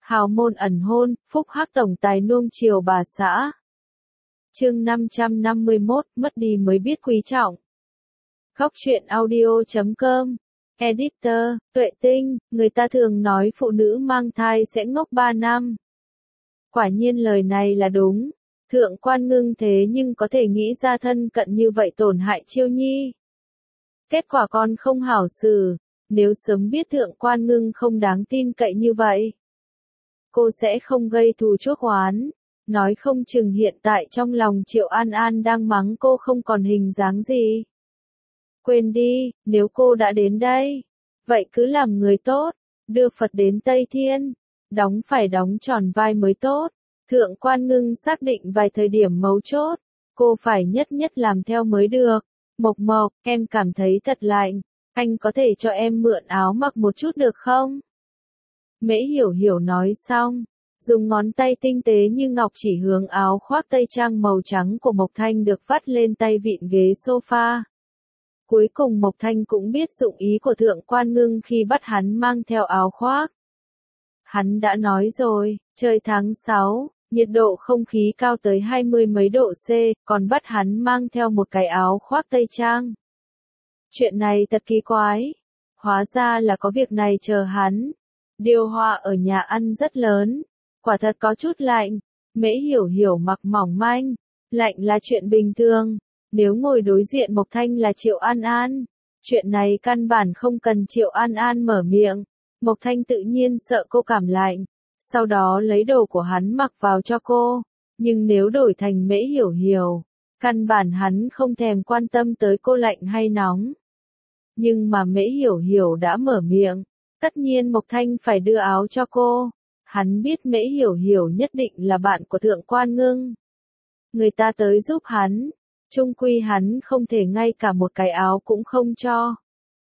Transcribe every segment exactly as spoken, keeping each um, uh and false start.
Hào môn ẩn hôn, phúc hắc tổng tài nuông chiều bà xã. Chương năm trăm năm mươi mốt, mất đi mới biết quý trọng. Góc truyện audio chấm com. Editor, Tuệ Tinh, người ta thường nói phụ nữ mang thai sẽ ngốc ba năm. Quả nhiên lời này là đúng. Thượng Quan Ngưng thế nhưng có thể nghĩ ra thân cận như vậy tổn hại Chiêu Nhi. Kết quả con không hảo xử, nếu sớm biết Thượng Quan Ngưng không đáng tin cậy như vậy, cô sẽ không gây thù chuốc oán. Nói không chừng hiện tại trong lòng Triệu An An đang mắng cô không còn hình dáng gì. Quên đi, nếu cô đã đến đây, vậy cứ làm người tốt, đưa Phật đến Tây Thiên, đóng phải đóng tròn vai mới tốt. Thượng Quan Ngưng xác định vài thời điểm mấu chốt, cô phải nhất nhất làm theo mới được. Mộc Mộc, em cảm thấy thật lạnh, anh có thể cho em mượn áo mặc một chút được không? Mễ Hiểu Hiểu nói xong, dùng ngón tay tinh tế như ngọc chỉ hướng áo khoác tây trang màu trắng của Mộc Thanh được vắt lên tay vịn ghế sofa. Cuối cùng Mộc Thanh cũng biết dụng ý của Thượng Quan Ngưng khi bắt hắn mang theo áo khoác. Hắn đã nói rồi, trời tháng sáu, nhiệt độ không khí cao tới hai mươi mấy độ C, còn bắt hắn mang theo một cái áo khoác tây trang. Chuyện này thật kỳ quái. Hóa ra là có việc này chờ hắn. Điều hòa ở nhà ăn rất lớn. Quả thật có chút lạnh. Mễ Hiểu Hiểu mặc mỏng manh. Lạnh là chuyện bình thường. Nếu ngồi đối diện Mộc Thanh là Triệu An An, chuyện này căn bản không cần Triệu An An mở miệng. Mộc Thanh tự nhiên sợ cô cảm lạnh, sau đó lấy đồ của hắn mặc vào cho cô. Nhưng nếu đổi thành Mễ Hiểu Hiểu, căn bản hắn không thèm quan tâm tới cô lạnh hay nóng. Nhưng mà Mễ Hiểu Hiểu đã mở miệng, tất nhiên Mộc Thanh phải đưa áo cho cô. Hắn biết Mễ Hiểu Hiểu nhất định là bạn của Thượng Quan Ngưng. Người ta tới giúp hắn, chung quy hắn không thể ngay cả một cái áo cũng không cho.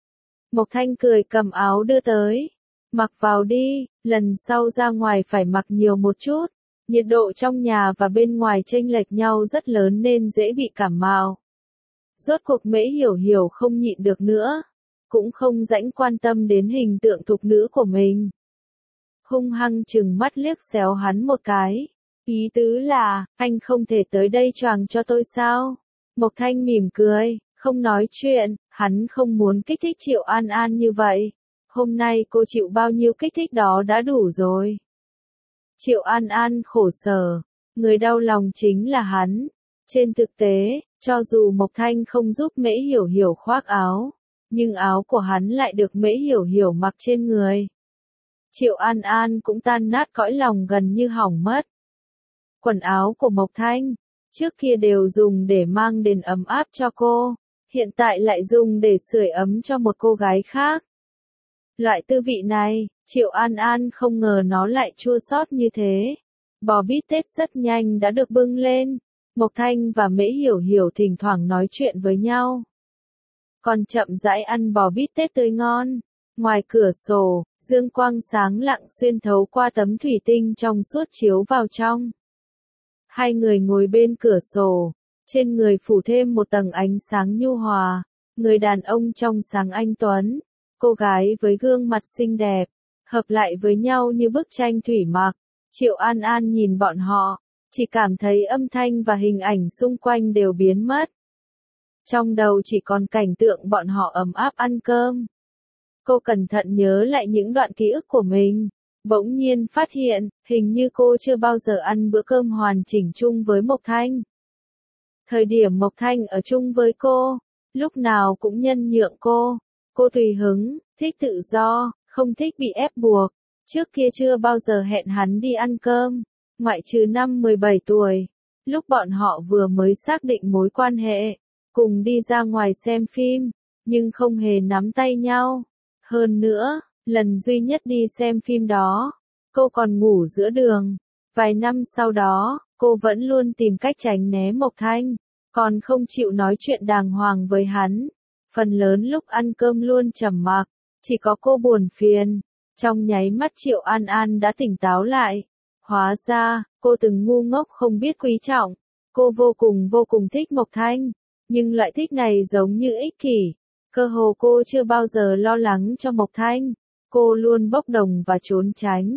Mộc Thanh cười cầm áo đưa tới. Mặc vào đi, lần sau ra ngoài phải mặc nhiều một chút. Nhiệt độ trong nhà và bên ngoài chênh lệch nhau rất lớn nên dễ bị cảm mạo. Rốt cuộc Mễ Hiểu Hiểu không nhịn được nữa, cũng không rãnh quan tâm đến hình tượng thục nữ của mình. Hung hăng chừng mắt liếc xéo hắn một cái. Ý tứ là, anh không thể tới đây choàng cho tôi sao? Mộc Thanh mỉm cười, không nói chuyện, hắn không muốn kích thích Triệu An An như vậy. Hôm nay cô chịu bao nhiêu kích thích đó đã đủ rồi. Triệu An An khổ sở, người đau lòng chính là hắn. Trên thực tế, cho dù Mộc Thanh không giúp Mễ Hiểu Hiểu khoác áo, nhưng áo của hắn lại được Mễ Hiểu Hiểu mặc trên người. Triệu An An cũng tan nát cõi lòng gần như hỏng mất. Quần áo của Mộc Thanh, trước kia đều dùng để mang đến ấm áp cho cô, hiện tại lại dùng để sưởi ấm cho một cô gái khác. Loại tư vị này, Triệu An An không ngờ nó lại chua xót như thế. Bò bít tết rất nhanh đã được bưng lên. Mộc Thanh và Mễ Hiểu Hiểu thỉnh thoảng nói chuyện với nhau. Còn chậm rãi ăn bò bít tết tươi ngon. Ngoài cửa sổ, dương quang sáng lặng xuyên thấu qua tấm thủy tinh trong suốt chiếu vào trong. Hai người ngồi bên cửa sổ, trên người phủ thêm một tầng ánh sáng nhu hòa. Người đàn ông trong sáng anh tuấn, cô gái với gương mặt xinh đẹp, hợp lại với nhau như bức tranh thủy mặc. Triệu An An nhìn bọn họ, chỉ cảm thấy âm thanh và hình ảnh xung quanh đều biến mất. Trong đầu chỉ còn cảnh tượng bọn họ ấm áp ăn cơm. Cô cẩn thận nhớ lại những đoạn ký ức của mình, bỗng nhiên phát hiện, hình như cô chưa bao giờ ăn bữa cơm hoàn chỉnh chung với Mộc Thanh. Thời điểm Mộc Thanh ở chung với cô, lúc nào cũng nhân nhượng cô. Cô tùy hứng, thích tự do, không thích bị ép buộc. Trước kia chưa bao giờ hẹn hắn đi ăn cơm, ngoại trừ năm mười bảy tuổi, lúc bọn họ vừa mới xác định mối quan hệ, cùng đi ra ngoài xem phim, nhưng không hề nắm tay nhau. Hơn nữa, lần duy nhất đi xem phim đó, cô còn ngủ giữa đường. Vài năm sau đó, cô vẫn luôn tìm cách tránh né Mộc Thanh, còn không chịu nói chuyện đàng hoàng với hắn. Phần lớn lúc ăn cơm luôn trầm mặc, chỉ có cô buồn phiền. Trong nháy mắt Triệu An An đã tỉnh táo lại. Hóa ra, cô từng ngu ngốc không biết quý trọng. Cô vô cùng vô cùng thích Mộc Thanh, nhưng loại thích này giống như ích kỷ. Cơ hồ cô chưa bao giờ lo lắng cho Mộc Thanh. Cô luôn bốc đồng và trốn tránh.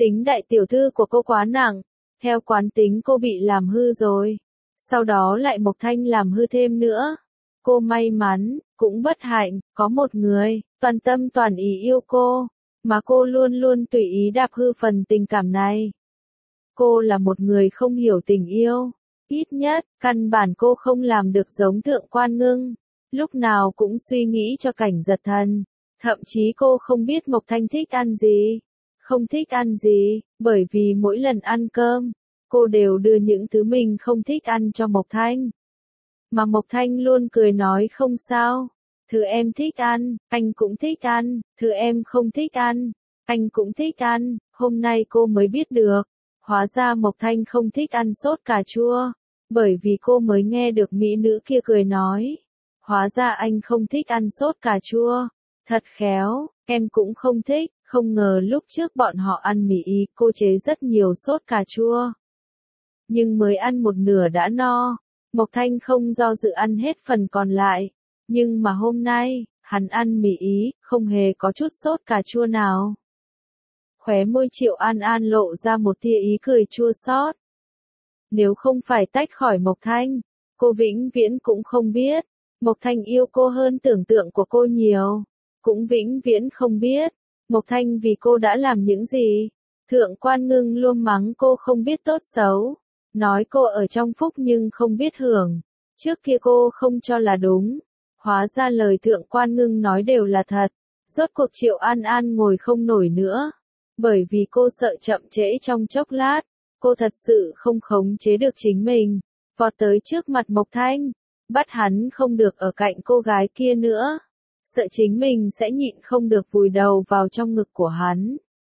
tính đại tiểu thư của cô quá nặng, theo quán tính cô bị làm hư rồi. Sau đó lại Mộc Thanh làm hư thêm nữa. Cô may mắn, cũng bất hạnh, có một người, toàn tâm toàn ý yêu cô, mà cô luôn luôn tùy ý đạp hư phần tình cảm này. Cô là một người không hiểu tình yêu. Ít nhất, căn bản cô không làm được giống Thượng Quan Ngưng. Lúc nào cũng suy nghĩ cho cảnh giật thần. Thậm chí cô không biết Mộc Thanh thích ăn gì. Không thích ăn gì, bởi vì mỗi lần ăn cơm, cô đều đưa những thứ mình không thích ăn cho Mộc Thanh. Mà Mộc Thanh luôn cười nói không sao. Thứ em thích ăn, anh cũng thích ăn. Thứ em không thích ăn, anh cũng thích ăn. Hôm nay cô mới biết được. Hóa ra Mộc Thanh không thích ăn sốt cà chua. Bởi vì cô mới nghe được mỹ nữ kia cười nói. Hóa ra anh không thích ăn sốt cà chua. Thật khéo, em cũng không thích. Không ngờ lúc trước bọn họ ăn mì ý, cô chế rất nhiều sốt cà chua. Nhưng mới ăn một nửa đã no. Mộc Thanh không do dự ăn hết phần còn lại. Nhưng mà hôm nay, hắn ăn mì ý, không hề có chút sốt cà chua nào. Khóe môi Triệu An An lộ ra một tia ý cười chua xót. Nếu không phải tách khỏi Mộc Thanh, cô vĩnh viễn cũng không biết. Mộc Thanh yêu cô hơn tưởng tượng của cô nhiều. Cũng vĩnh viễn không biết. Mộc Thanh vì cô đã làm những gì. Thượng Quan Ngưng luôn mắng cô không biết tốt xấu. Nói cô ở trong phúc nhưng không biết hưởng. Trước kia cô không cho là đúng. Hóa ra lời Thượng Quan Ngưng nói đều là thật. Rốt cuộc Triệu An An ngồi không nổi nữa. Bởi vì cô sợ chậm trễ trong chốc lát. Cô thật sự không khống chế được chính mình. Vọt tới trước mặt Mộc Thanh. Bắt hắn không được ở cạnh cô gái kia nữa. Sợ chính mình sẽ nhịn không được vùi đầu vào trong ngực của hắn.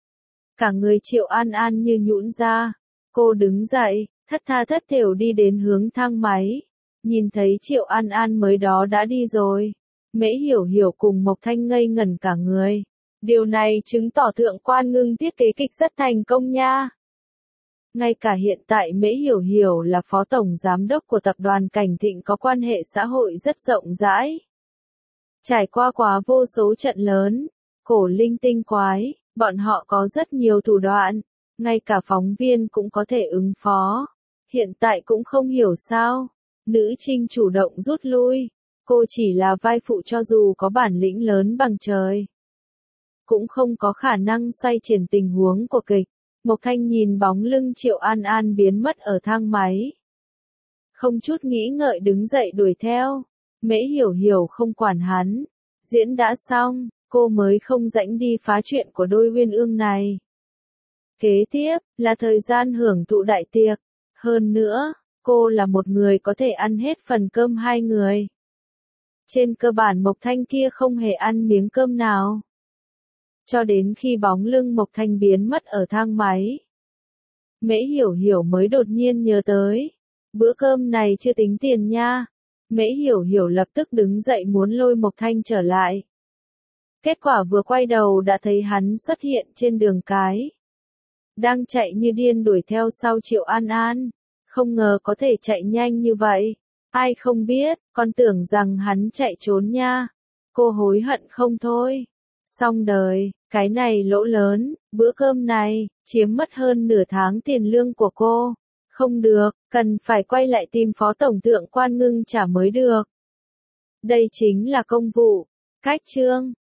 Cả người Triệu An An như nhũn ra. Cô đứng dậy, thất tha thất thểu đi đến hướng thang máy. Nhìn thấy Triệu An An mới đó đã đi rồi. Mễ Hiểu Hiểu cùng Mộc Thanh ngây ngẩn cả người. Điều này chứng tỏ Thượng Quan Ngưng thiết kế kịch rất thành công nha. Ngay cả hiện tại Mễ Hiểu Hiểu là phó tổng giám đốc của tập đoàn Cảnh Thịnh có quan hệ xã hội rất rộng rãi. Trải qua quá vô số trận lớn, cổ linh tinh quái, bọn họ có rất nhiều thủ đoạn, ngay cả phóng viên cũng có thể ứng phó. Hiện tại cũng không hiểu sao, nữ trinh chủ động rút lui, cô chỉ là vai phụ cho dù có bản lĩnh lớn bằng trời. Cũng không có khả năng xoay chuyển tình huống của kịch. Mộc Thanh nhìn bóng lưng Triệu An An biến mất ở thang máy. Không chút nghĩ ngợi đứng dậy đuổi theo. Mễ Hiểu Hiểu không quản hắn. Diễn đã xong, cô mới không rảnh đi phá chuyện của đôi uyên ương này. Kế tiếp, là thời gian hưởng thụ đại tiệc. Hơn nữa, cô là một người có thể ăn hết phần cơm hai người. Trên cơ bản Mộc Thanh kia không hề ăn miếng cơm nào. Cho đến khi bóng lưng Mộc Thanh biến mất ở thang máy. Mễ Hiểu Hiểu mới đột nhiên nhớ tới. Bữa cơm này chưa tính tiền nha. Mễ Hiểu Hiểu lập tức đứng dậy muốn lôi Mộc Thanh trở lại. Kết quả vừa quay đầu đã thấy hắn xuất hiện trên đường cái. Đang chạy như điên đuổi theo sau Triệu An An. Không ngờ có thể chạy nhanh như vậy. Ai không biết, còn tưởng rằng hắn chạy trốn nha. Cô hối hận không thôi. Xong đời, cái này lỗ lớn, bữa cơm này, chiếm mất hơn nửa tháng tiền lương của cô. Không được, cần phải quay lại tìm Phó Tổng Thượng Quan Ngưng trả mới được. Đây chính là công vụ. Cách chương